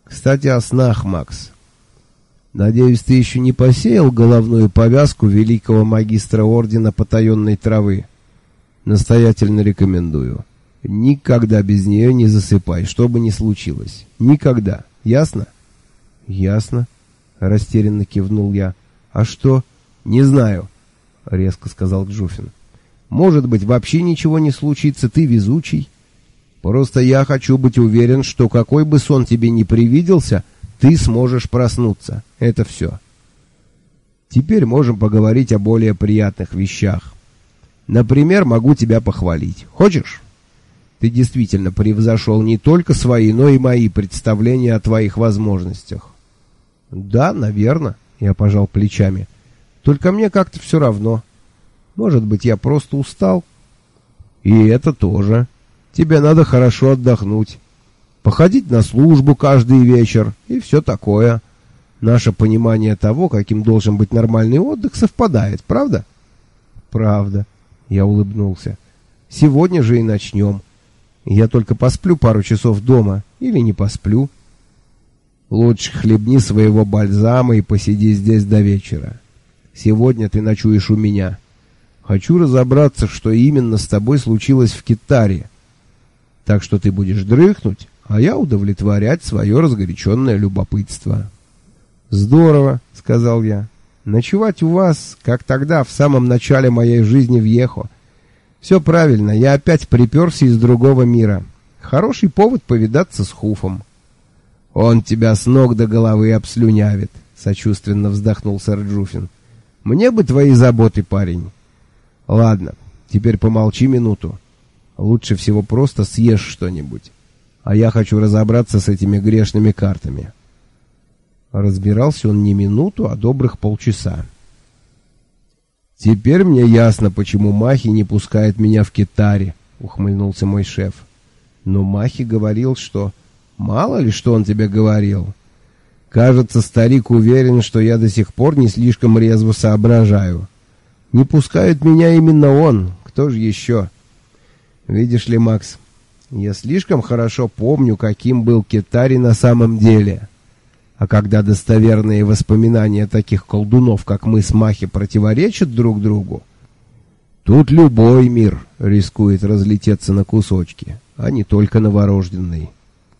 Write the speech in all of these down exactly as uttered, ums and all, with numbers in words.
Кстати, о снах, Макс. Надеюсь, ты еще не посеял головную повязку великого магистра ордена потаенной травы. Настоятельно рекомендую. Никогда без нее не засыпай, что бы ни случилось. Никогда. Ясно? Ясно. Растерянно кивнул я. А что? Не знаю, резко сказал Джуфин. Может быть, вообще ничего не случится, ты везучий. Просто я хочу быть уверен, что какой бы сон тебе ни привиделся, ты сможешь проснуться. Это все. Теперь можем поговорить о более приятных вещах. Например, могу тебя похвалить. Хочешь? Ты действительно превзошел не только свои, но и мои представления о твоих возможностях. Да, наверное, я пожал плечами. Только мне как-то все равно. Может быть, я просто устал? И это тоже. Тебе надо хорошо отдохнуть. Походить на службу каждый вечер и все такое. Наше понимание того, каким должен быть нормальный отдых, совпадает, правда? Правда, я улыбнулся. Сегодня же и начнем. Я только посплю пару часов дома или не посплю. Лучше хлебни своего бальзама и посиди здесь до вечера. Сегодня ты ночуешь у меня. Хочу разобраться, что именно с тобой случилось в Китаре. Так что ты будешь дрыхнуть, а я удовлетворять свое разгоряченное любопытство. Здорово, сказал я. Ночевать у вас, как тогда, в самом начале моей жизни в Ехо. Все правильно, я опять приперся из другого мира. Хороший повод повидаться с Хуфом. Он тебя с ног до головы обслюнявит, сочувственно вздохнул сэр Джуфин. Мне бы твои заботы, парень. Ладно, теперь помолчи минуту. Лучше всего просто съешь что-нибудь. А я хочу разобраться с этими грешными картами. Разбирался он не минуту, а добрых полчаса. Теперь мне ясно, почему Махи не пускает меня в Китаре, ухмыльнулся мой шеф. Но Махи говорил, что... Мало ли, что он тебе говорил. Кажется, старик уверен, что я до сих пор не слишком резво соображаю. Не пускает меня именно он. Кто же еще? Видишь ли, Макс, я слишком хорошо помню, каким был Китари на самом деле. А когда достоверные воспоминания таких колдунов, как мы с Махи, противоречат друг другу, тут любой мир рискует разлететься на кусочки, а не только новорожденный.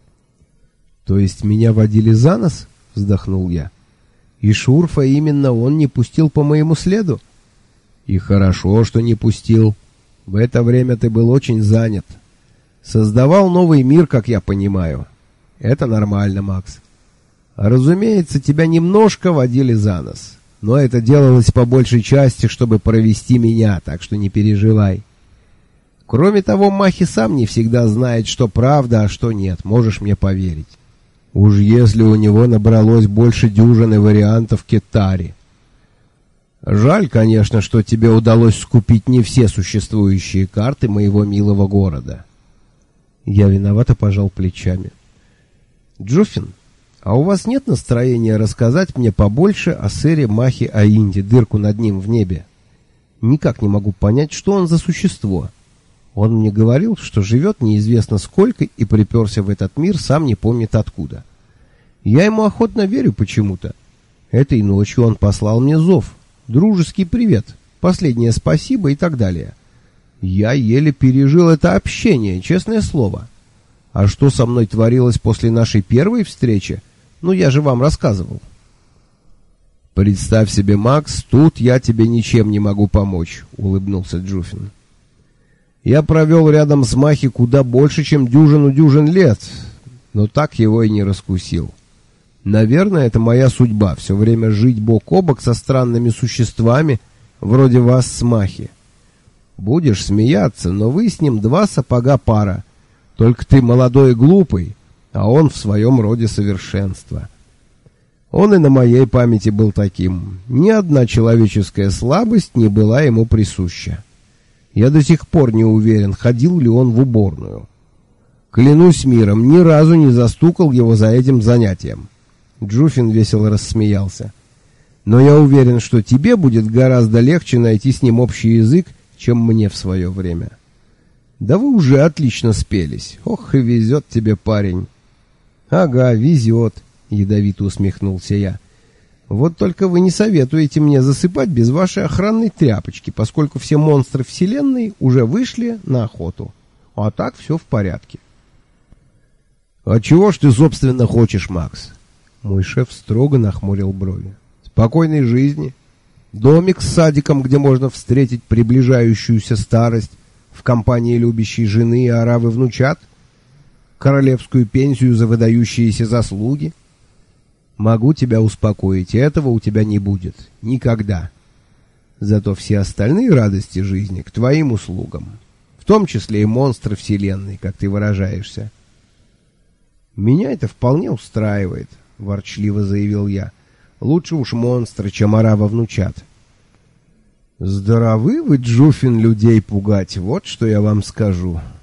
То есть меня водили за нос? Вздохнул я. И Шурфа именно он не пустил по моему следу? И хорошо, что не пустил. В это время ты был очень занят. Создавал новый мир, как я понимаю. Это нормально, Макс. Разумеется, тебя немножко водили за нос. Но это делалось по большей части, чтобы провести меня, так что не переживай. Кроме того, Махи сам не всегда знает, что правда, а что нет. Можешь мне поверить. Уж если у него набралось больше дюжины вариантов Китари. Жаль, конечно, что тебе удалось скупить не все существующие карты моего милого города. Я виновато пожал плечами. Джуфин, а у вас нет настроения рассказать мне побольше о сэре Махи Аинде, дырку над ним в небе? Никак не могу понять, что он за существо. Он мне говорил, что живет неизвестно сколько и приперся в этот мир, сам не помнит откуда. Я ему охотно верю почему-то. Этой ночью он послал мне зов. Дружеский привет, последнее спасибо и так далее. Я еле пережил это общение, честное слово. А что со мной творилось после нашей первой встречи, ну я же вам рассказывал. Представь себе, Макс, тут я тебе ничем не могу помочь, улыбнулся Джуфин. Я провел рядом с Махи куда больше, чем дюжину дюжин лет, но так его и не раскусил. Наверное, это моя судьба, все время жить бок о бок со странными существами, вроде вас с Махи. Будешь смеяться, но вы с ним два сапога пара. Только ты молодой и глупый, а он в своем роде совершенство. Он и на моей памяти был таким. Ни одна человеческая слабость не была ему присуща. Я до сих пор не уверен, ходил ли он в уборную. Клянусь миром, ни разу не застукал его за этим занятием. Джуфин весело рассмеялся. Но я уверен, что тебе будет гораздо легче найти с ним общий язык, чем мне в свое время. Да вы уже отлично спелись. Ох, и везет тебе, парень. Ага, везет, ядовито усмехнулся я. Вот только вы не советуете мне засыпать без вашей охранной тряпочки, поскольку все монстры вселенной уже вышли на охоту. А так все в порядке. А чего ж ты, собственно, хочешь, Макс? Мой шеф строго нахмурил брови. Спокойной жизни, домик с садиком, где можно встретить приближающуюся старость в компании любящей жены и оравы внучат, королевскую пенсию за выдающиеся заслуги. Могу тебя успокоить, этого у тебя не будет. Никогда. Зато все остальные радости жизни к твоим услугам. В том числе и монстры вселенной, как ты выражаешься. Меня это вполне устраивает, ворчливо заявил я. Лучше уж монстры, чем орава внучат. Здоровы вы, Джуфин, людей пугать, вот что я вам скажу.